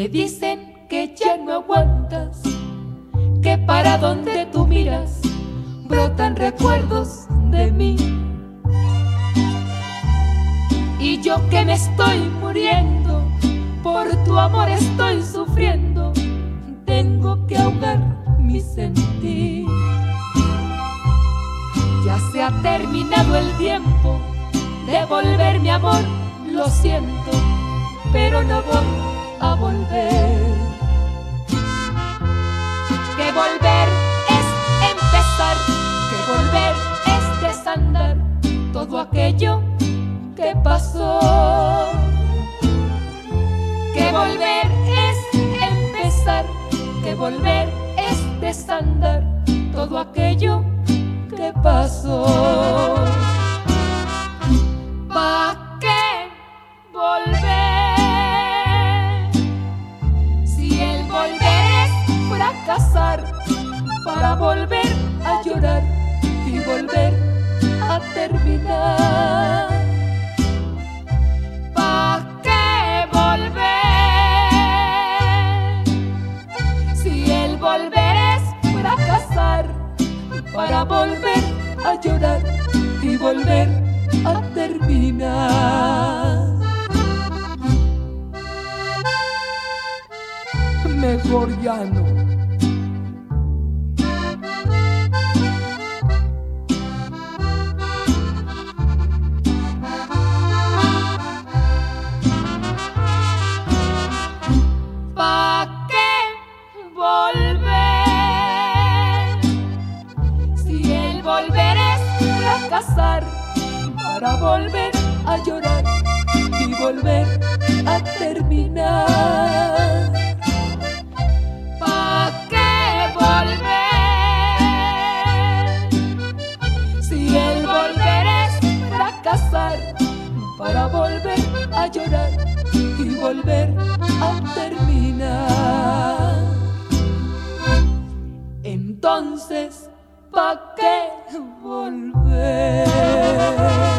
Me dicen que ya no aguantas, que para donde tú miras brotan recuerdos de mí. Y yo que me estoy muriendo, por tu amor estoy sufriendo, tengo que ahogar mi sentir. Ya se ha terminado el tiempo de volver mi amor, lo siento, pero no voy a volver. Que volver es empezar, que volver es desandar todo aquello que pasó. Que volver es empezar, que volver es desandar todo aquello que pasó. ¿Pa' qué volver? Si el volver es fracasar, para volver a llorar y volver a terminar. ¿Pa' qué volver? Si el volver es fracasar, para volver a llorar y volver a terminar. Mejor ya no. ¿Pa' qué volver? Si el volver es fracasar, para volver a llorar y volver a terminar. ¿Pa' qué volver? Si el volver es fracasar, para volver a llorar y volver a terminar. Entonces, ¿pa' qué volver?